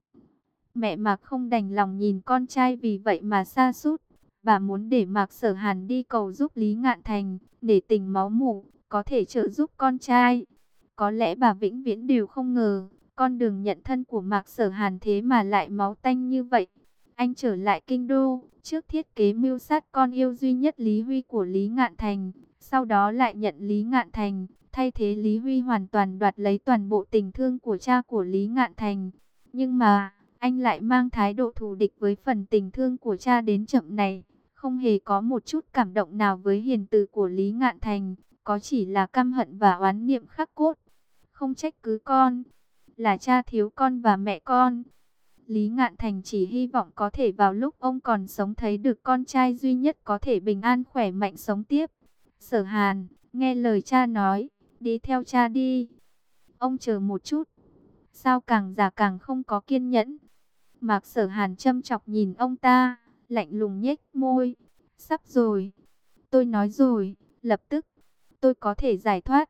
Mẹ Mạc không đành lòng nhìn con trai vì vậy mà sa sút. Bà muốn để Mạc Sở Hàn đi cầu giúp Lý Ngạn Thành, để tình máu mủ, có thể trợ giúp con trai. Có lẽ bà vĩnh viễn đều không ngờ, con đường nhận thân của Mạc Sở Hàn thế mà lại máu tanh như vậy. Anh trở lại kinh đô, trước thiết kế mưu sát con yêu duy nhất Lý Huy của Lý Ngạn Thành, sau đó lại nhận Lý Ngạn Thành, thay thế Lý Huy hoàn toàn đoạt lấy toàn bộ tình thương của cha của Lý Ngạn Thành. Nhưng mà, anh lại mang thái độ thù địch với phần tình thương của cha đến chậm này, không hề có một chút cảm động nào với hiền từ của Lý Ngạn Thành, có chỉ là căm hận và oán niệm khắc cốt. Không trách cứ con, là cha thiếu con và mẹ con. Lý Ngạn Thành chỉ hy vọng có thể vào lúc ông còn sống thấy được con trai duy nhất có thể bình an khỏe mạnh sống tiếp. Sở Hàn, nghe lời cha nói, đi theo cha đi. Ông chờ một chút. Sao càng già càng không có kiên nhẫn? Mạc Sở Hàn châm chọc nhìn ông ta, lạnh lùng nhếch môi. Sắp rồi. Tôi nói rồi, lập tức. tôi có thể giải thoát.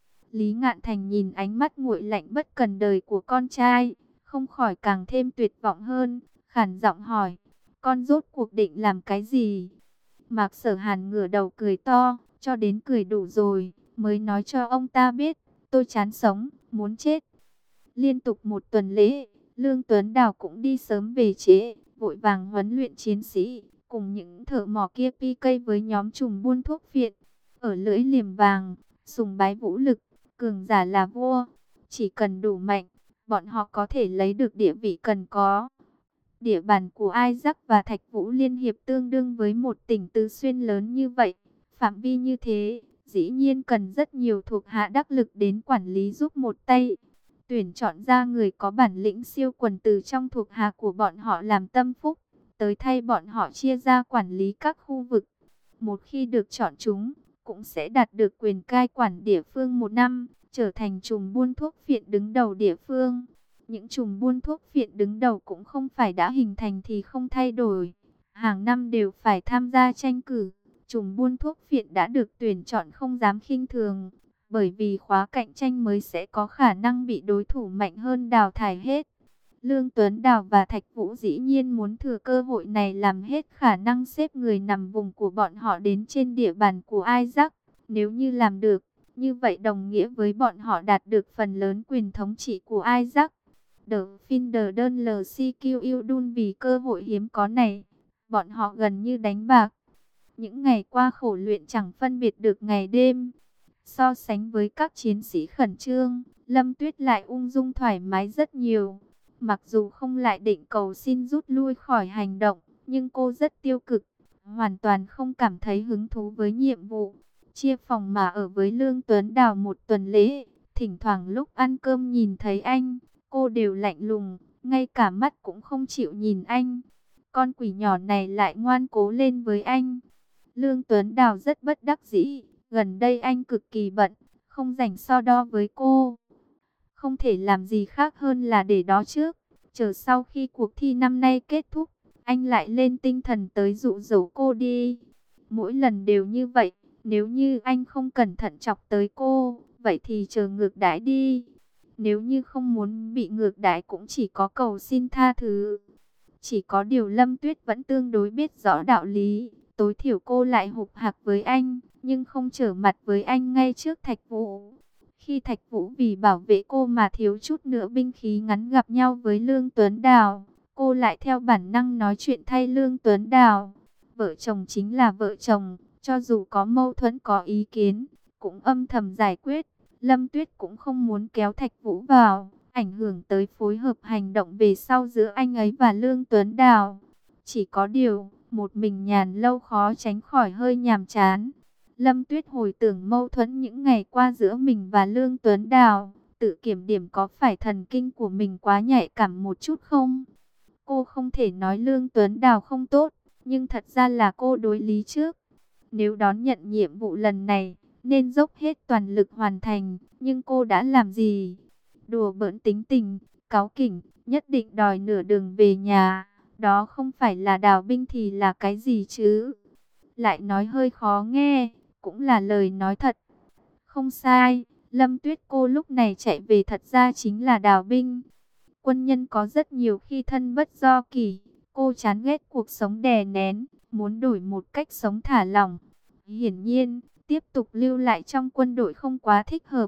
Lý Ngạn Thành nhìn ánh mắt nguội lạnh bất cần đời của con trai, không khỏi càng thêm tuyệt vọng hơn, khản giọng hỏi, con rốt cuộc định làm cái gì? Mạc Sở Hàn ngửa đầu cười to, cho đến cười đủ rồi, mới nói cho ông ta biết, tôi chán sống, muốn chết. Liên tục một tuần lễ, Lương Tuấn Đào cũng đi sớm về trễ, vội vàng huấn luyện chiến sĩ, cùng những thợ mỏ kia pi cây với nhóm trùm buôn thuốc phiện. Ở lưỡi liềm vàng, sùng bái vũ lực, cường giả là vua, chỉ cần đủ mạnh, bọn họ có thể lấy được địa vị cần có. Địa bàn của Isaac và Thạch Vũ Liên Hiệp tương đương với một tỉnh Tứ Xuyên lớn như vậy, phạm vi như thế, dĩ nhiên cần rất nhiều thuộc hạ đắc lực đến quản lý giúp một tay. Tuyển chọn ra người có bản lĩnh siêu quần từ trong thuộc hạ của bọn họ làm tâm phúc, tới thay bọn họ chia ra quản lý các khu vực. Một khi được chọn chúng, cũng sẽ đạt được quyền cai quản địa phương một năm, trở thành trùm buôn thuốc phiện đứng đầu địa phương. Những trùm buôn thuốc phiện đứng đầu cũng không phải đã hình thành thì không thay đổi. Hàng năm đều phải tham gia tranh cử. Trùm buôn thuốc phiện đã được tuyển chọn không dám khinh thường, bởi vì khóa cạnh tranh mới sẽ có khả năng bị đối thủ mạnh hơn đào thải hết. Lương Tuấn Đào và Thạch Vũ dĩ nhiên muốn thừa cơ hội này làm hết khả năng xếp người nằm vùng của bọn họ đến trên địa bàn của Isaac. Nếu như làm được, như vậy đồng nghĩa với bọn họ đạt được phần lớn quyền thống trị của Isaac. The Finder đơn lờ xê quy Udun vì cơ hội hiếm có này, bọn họ gần như đánh bạc. Những ngày qua khổ luyện chẳng phân biệt được ngày đêm. So sánh với các chiến sĩ khẩn trương, Lâm Tuyết lại ung dung thoải mái rất nhiều. Mặc dù không lại định cầu xin rút lui khỏi hành động, nhưng cô rất tiêu cực, hoàn toàn không cảm thấy hứng thú với nhiệm vụ. Chia phòng mà ở với Lương Tuấn Đào một tuần lễ, thỉnh thoảng lúc ăn cơm nhìn thấy anh, cô đều lạnh lùng, ngay cả mắt cũng không chịu nhìn anh. Con quỷ nhỏ này lại ngoan cố lên với anh. Lương Tuấn Đào rất bất đắc dĩ, gần đây anh cực kỳ bận, không rảnh so đo với cô. Không thể làm gì khác hơn là để đó trước, chờ sau khi cuộc thi năm nay kết thúc, anh lại lên tinh thần tới dụ dỗ cô đi. Mỗi lần đều như vậy, nếu như anh không cẩn thận chọc tới cô, vậy thì chờ ngược đãi đi. Nếu như không muốn bị ngược đãi cũng chỉ có cầu xin tha thứ. Chỉ có điều Lâm Tuyết vẫn tương đối biết rõ đạo lý, tối thiểu cô lại hục hạc với anh, nhưng không trở mặt với anh ngay trước Thạch Vũ. Khi Thạch Vũ vì bảo vệ cô mà thiếu chút nữa binh khí ngắn gặp nhau với Lương Tuấn Đào, cô lại theo bản năng nói chuyện thay Lương Tuấn Đào. Vợ chồng chính là vợ chồng, cho dù có mâu thuẫn có ý kiến, cũng âm thầm giải quyết. Lâm Tuyết cũng không muốn kéo Thạch Vũ vào, ảnh hưởng tới phối hợp hành động về sau giữa anh ấy và Lương Tuấn Đào. Chỉ có điều, một mình nhàn lâu khó tránh khỏi hơi nhàm chán. Lâm Tuyết hồi tưởng mâu thuẫn những ngày qua giữa mình và Lương Tuấn Đào, tự kiểm điểm có phải thần kinh của mình quá nhạy cảm một chút không? Cô không thể nói Lương Tuấn Đào không tốt, nhưng thật ra là cô đối lý trước. Nếu đón nhận nhiệm vụ lần này, nên dốc hết toàn lực hoàn thành, nhưng cô đã làm gì? Đùa bỡn tính tình, cáu kỉnh, nhất định đòi nửa đường về nhà, đó không phải là đào binh thì là cái gì chứ? Lại nói hơi khó nghe, cũng là lời nói thật. Không sai, Lâm Tuyết cô lúc này chạy về thật ra chính là đào binh. Quân nhân có rất nhiều khi thân bất do kỷ, cô chán ghét cuộc sống đè nén, muốn đổi một cách sống thả lỏng. Hiển nhiên, tiếp tục lưu lại trong quân đội không quá thích hợp.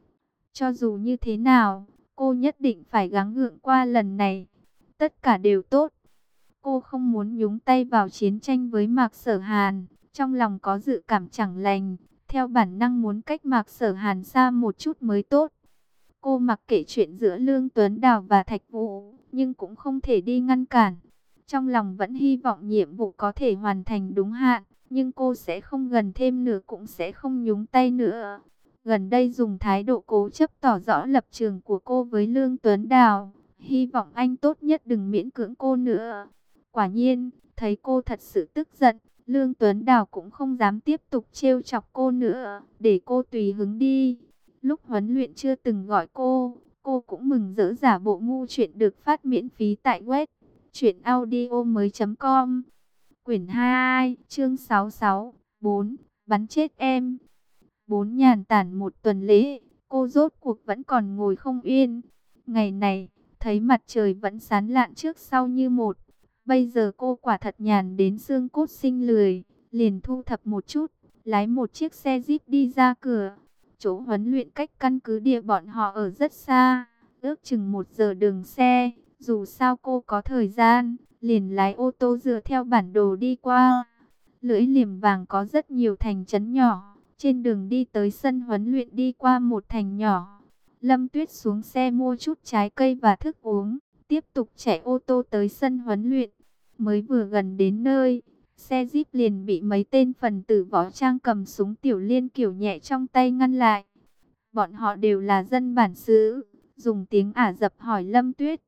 Cho dù như thế nào, cô nhất định phải gắng gượng qua lần này. Tất cả đều tốt. Cô không muốn nhúng tay vào chiến tranh với Mạc Sở Hàn, trong lòng có dự cảm chẳng lành, theo bản năng muốn cách Mạc Sở Hàn xa một chút mới tốt. Cô mặc kệ chuyện giữa Lương Tuấn Đào và Thạch Vũ, nhưng cũng không thể đi ngăn cản. Trong lòng vẫn hy vọng nhiệm vụ có thể hoàn thành đúng hạn, nhưng cô sẽ không gần thêm nữa cũng sẽ không nhúng tay nữa. Gần đây dùng thái độ cố chấp tỏ rõ lập trường của cô với Lương Tuấn Đào, hy vọng anh tốt nhất đừng miễn cưỡng cô nữa. Quả nhiên, thấy cô thật sự tức giận, Lương Tuấn Đào cũng không dám tiếp tục trêu chọc cô nữa, để cô tùy hứng đi. Lúc huấn luyện chưa từng gọi cô, cô cũng mừng rỡ giả bộ ngu chuyện được phát miễn phí tại web truyện audio mới chấm com. Quyển hai, chương sáu mươi sáu, bốn, bắn chết em. Bốn nhàn tản một tuần lễ, cô rốt cuộc vẫn còn ngồi không yên. Ngày này, thấy mặt trời vẫn sáng lạn trước sau như một. Bây giờ cô quả thật nhàn đến xương cốt sinh lười, liền thu thập một chút, lái một chiếc xe Jeep đi ra cửa. Chỗ huấn luyện cách căn cứ địa bọn họ ở rất xa, ước chừng một giờ đường xe. Dù sao cô có thời gian, liền lái ô tô dựa theo bản đồ đi qua. Lưỡi Liềm Vàng có rất nhiều thành trấn nhỏ. Trên đường đi tới sân huấn luyện đi qua một thành nhỏ. Lâm Tuyết xuống xe mua chút trái cây và thức uống, tiếp tục chạy ô tô tới sân huấn luyện. Mới vừa gần đến nơi, xe Jeep liền bị mấy tên phần tử võ trang cầm súng tiểu liên kiểu nhẹ trong tay ngăn lại. Bọn họ đều là dân bản xứ, dùng tiếng Ả Rập hỏi Lâm Tuyết.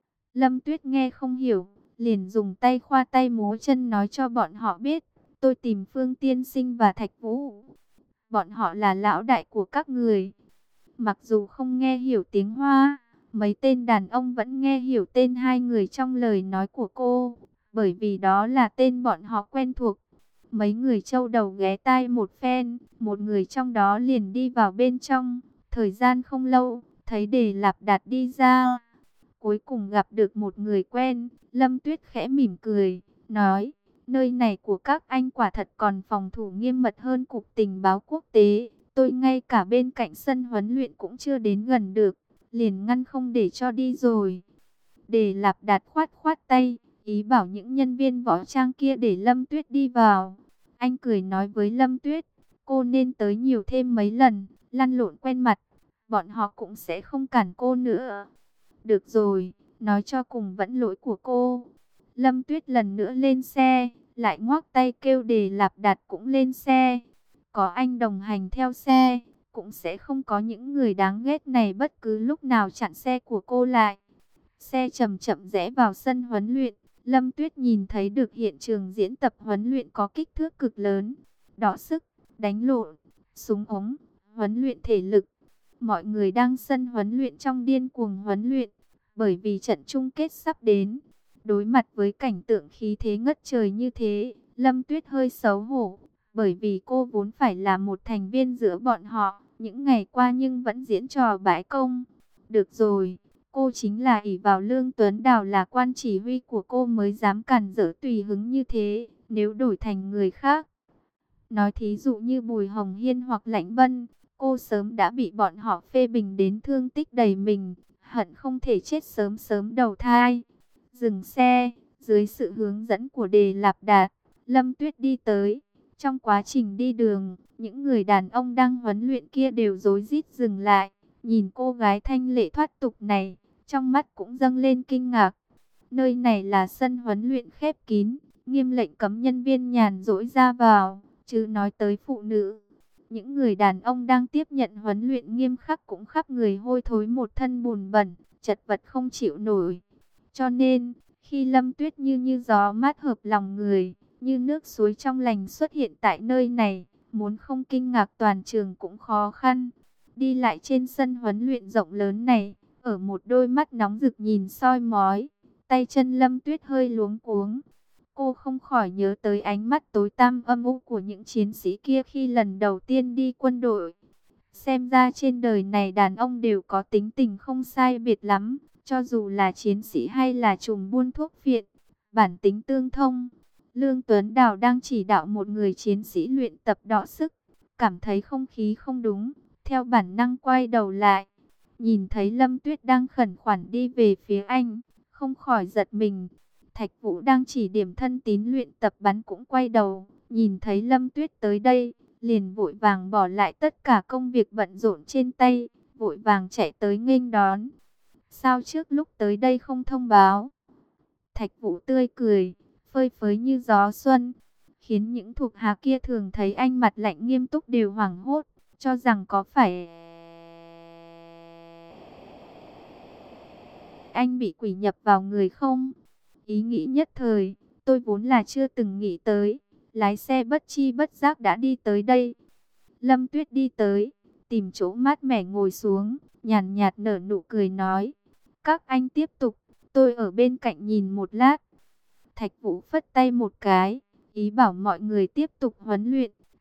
Lâm Tuyết nghe không hiểu, liền dùng tay khoa tay múa chân nói cho bọn họ biết, tôi tìm Phương Tiên Sinh và Thạch Vũ. Bọn họ là lão đại của các người. Mặc dù không nghe hiểu tiếng Hoa, mấy tên đàn ông vẫn nghe hiểu tên hai người trong lời nói của cô, bởi vì đó là tên bọn họ quen thuộc. Mấy người châu đầu ghé tai một phen, một người trong đó liền đi vào bên trong. Thời gian không lâu, thấy Đề Lạp Đạt đi ra. Cuối cùng gặp được một người quen, Lâm Tuyết khẽ mỉm cười, nói, nơi này của các anh quả thật còn phòng thủ nghiêm mật hơn cục tình báo quốc tế. Tôi ngay cả bên cạnh sân huấn luyện cũng chưa đến gần được, liền ngăn không để cho đi rồi. Đề Lạp Đạt khoát khoát tay, ý bảo những nhân viên võ trang kia để Lâm Tuyết đi vào. Anh cười nói với Lâm Tuyết, cô nên tới nhiều thêm mấy lần, lăn lộn quen mặt, bọn họ cũng sẽ không cản cô nữa. Được rồi, nói cho cùng vẫn lỗi của cô. Lâm Tuyết lần nữa lên xe, lại ngoắc tay kêu Đề Lạp Đạt cũng lên xe. Có anh đồng hành theo xe, cũng sẽ không có những người đáng ghét này bất cứ lúc nào chặn xe của cô lại. Xe chậm chậm rẽ vào sân huấn luyện. Lâm Tuyết nhìn thấy được hiện trường diễn tập huấn luyện có kích thước cực lớn. Đọ sức, đánh lộn, súng ống, huấn luyện thể lực. Mọi người đang sân huấn luyện trong điên cuồng huấn luyện. Bởi vì trận chung kết sắp đến. Đối mặt với cảnh tượng khí thế ngất trời như thế, Lâm Tuyết hơi xấu hổ. Bởi vì cô vốn phải là một thành viên giữa bọn họ, những ngày qua nhưng vẫn diễn trò bãi công. Được rồi, cô chính là ỷ vào Lương Tuấn Đào là quan chỉ huy của cô mới dám cản rỡ tùy hứng như thế, nếu đổi thành người khác. Nói thí dụ như Bùi Hồng Hiên hoặc Lãnh Vân, cô sớm đã bị bọn họ phê bình đến thương tích đầy mình, hận không thể chết sớm sớm đầu thai. Dừng xe, dưới sự hướng dẫn của Đề Lạp Đạt, Lâm Tuyết đi tới. Trong quá trình đi đường, những người đàn ông đang huấn luyện kia đều rối rít dừng lại, nhìn cô gái thanh lệ thoát tục này, trong mắt cũng dâng lên kinh ngạc. Nơi này là sân huấn luyện khép kín, nghiêm lệnh cấm nhân viên nhàn rỗi ra vào, chứ nói tới phụ nữ. Những người đàn ông đang tiếp nhận huấn luyện nghiêm khắc cũng khắp người hôi thối một thân bùn bẩn, chật vật không chịu nổi. Cho nên, khi Lâm Tuyết như như gió mát hợp lòng người, như nước suối trong lành xuất hiện tại nơi này, muốn không kinh ngạc toàn trường cũng khó khăn. Đi lại trên sân huấn luyện rộng lớn này, ở một đôi mắt nóng rực nhìn soi mói, tay chân Lâm Tuyết hơi luống cuống. Cô không khỏi nhớ tới ánh mắt tối tăm âm u của những chiến sĩ kia khi lần đầu tiên đi quân đội. Xem ra trên đời này đàn ông đều có tính tình không sai biệt lắm, cho dù là chiến sĩ hay là trùm buôn thuốc phiện, bản tính tương thông. Lương Tuấn Đào đang chỉ đạo một người chiến sĩ luyện tập đọ sức, cảm thấy không khí không đúng, theo bản năng quay đầu lại, nhìn thấy Lâm Tuyết đang khẩn khoản đi về phía anh, không khỏi giật mình. Thạch Vũ đang chỉ điểm Thân Tín luyện tập bắn cũng quay đầu, nhìn thấy Lâm Tuyết tới đây, liền vội vàng bỏ lại tất cả công việc bận rộn trên tay, vội vàng chạy tới nghênh đón. Sao trước lúc tới đây không thông báo? Thạch Vũ tươi cười, phơi phới như gió xuân, khiến những thuộc hạ kia thường thấy anh mặt lạnh nghiêm túc đều hoảng hốt, cho rằng có phải anh bị quỷ nhập vào người không? Ý nghĩ nhất thời, tôi vốn là chưa từng nghĩ tới, lái xe bất chi bất giác đã đi tới đây. Lâm Tuyết đi tới, tìm chỗ mát mẻ ngồi xuống, nhàn nhạt nở nụ cười nói, các anh tiếp tục, tôi ở bên cạnh nhìn một lát. Thạch Vũ phất tay một cái, ý bảo mọi người tiếp tục huấn luyện.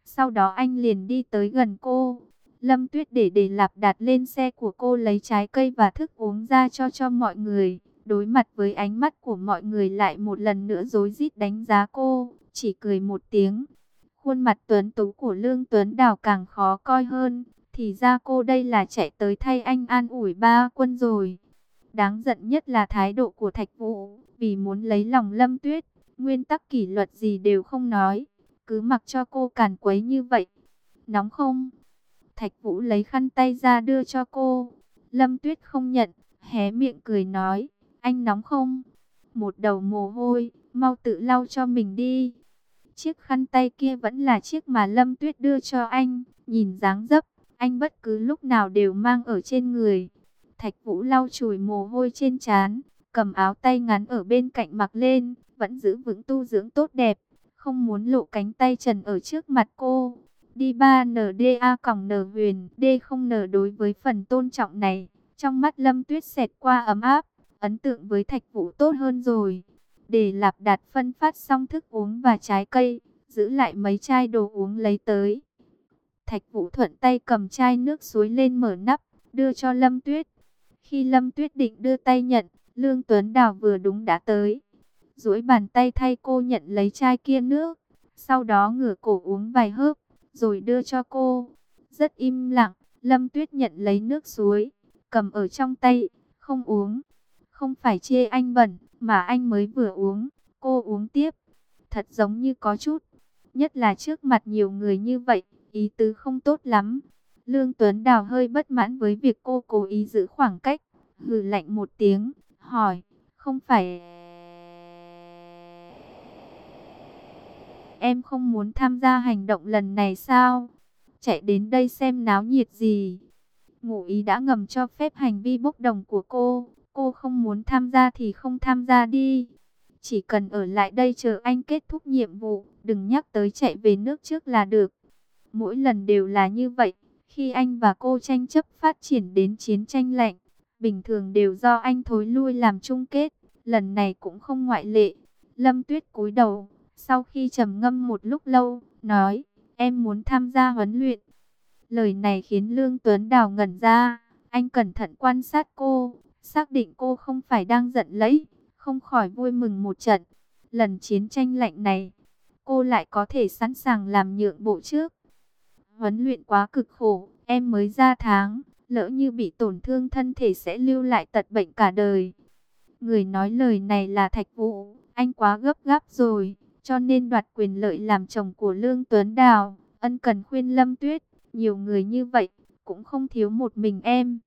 Sau đó anh liền đi tới gần cô. Lâm Tuyết để để Lạp đặt lên xe của cô, lấy trái cây và thức uống ra cho cho mọi người. Đối mặt với ánh mắt của mọi người lại một lần nữa rối rít đánh giá cô, chỉ cười một tiếng. Khuôn mặt tuấn tú của Lương Tuấn Đào càng khó coi hơn. Thì ra cô đây là chạy tới thay anh an ủi ba Quân rồi. Đáng giận nhất là thái độ của Thạch Vũ, vì muốn lấy lòng Lâm Tuyết, nguyên tắc kỷ luật gì đều không nói, cứ mặc cho cô càn quấy như vậy. Nóng không? Thạch Vũ lấy khăn tay ra đưa cho cô. Lâm Tuyết không nhận, hé miệng cười nói, anh nóng không? Một đầu mồ hôi, mau tự lau cho mình đi. Chiếc khăn tay kia vẫn là chiếc mà Lâm Tuyết đưa cho anh, nhìn dáng dấp, anh bất cứ lúc nào đều mang ở trên người. Thạch Vũ lau chùi mồ hôi trên trán, cầm áo tay ngắn ở bên cạnh mặc lên, vẫn giữ vững tu dưỡng tốt đẹp, không muốn lộ cánh tay trần ở trước mặt cô. Đi ba N D A còng N huyền D không N. Đối với phần tôn trọng này, trong mắt Lâm Tuyết xẹt qua ấm áp, ấn tượng với Thạch Vũ tốt hơn rồi. Để Lạp Đạt phân phát xong thức uống và trái cây, giữ lại mấy chai đồ uống lấy tới. Thạch Vũ thuận tay cầm chai nước suối lên mở nắp, đưa cho Lâm Tuyết. Khi Lâm Tuyết định đưa tay nhận, Lương Tuấn Đào vừa đúng đã tới. Duỗi bàn tay thay cô nhận lấy chai kia nước, sau đó ngửa cổ uống vài hớp, rồi đưa cho cô. Rất im lặng, Lâm Tuyết nhận lấy nước suối, cầm ở trong tay, không uống. Không phải chê anh bẩn, mà anh mới vừa uống, cô uống tiếp. Thật giống như có chút, nhất là trước mặt nhiều người như vậy, ý tứ không tốt lắm. Lương Tuấn Đào hơi bất mãn với việc cô cố ý giữ khoảng cách, hừ lạnh một tiếng, hỏi, không phải em không muốn tham gia hành động lần này sao? Chạy đến đây xem náo nhiệt gì? Ngụ ý đã ngầm cho phép hành vi bốc đồng của cô, cô không muốn tham gia thì không tham gia đi. Chỉ cần ở lại đây chờ anh kết thúc nhiệm vụ, đừng nhắc tới chạy về nước trước là được. Mỗi lần đều là như vậy, khi anh và cô tranh chấp phát triển đến chiến tranh lạnh, bình thường đều do anh thối lui làm chung kết, lần này cũng không ngoại lệ. Lâm Tuyết cúi đầu, sau khi trầm ngâm một lúc lâu, nói, em muốn tham gia huấn luyện. Lời này khiến Lương Tuấn Đào ngẩn ra, anh cẩn thận quan sát cô, xác định cô không phải đang giận lẫy, không khỏi vui mừng một trận. Lần chiến tranh lạnh này, cô lại có thể sẵn sàng làm nhượng bộ trước. Huấn luyện quá cực khổ, em mới ra tháng, lỡ như bị tổn thương thân thể sẽ lưu lại tật bệnh cả đời. Người nói lời này là Thạch Vũ, anh quá gấp gáp rồi, cho nên đoạt quyền lợi làm chồng của Lương Tuấn Đào, ân cần khuyên Lâm Tuyết, nhiều người như vậy, cũng không thiếu một mình em.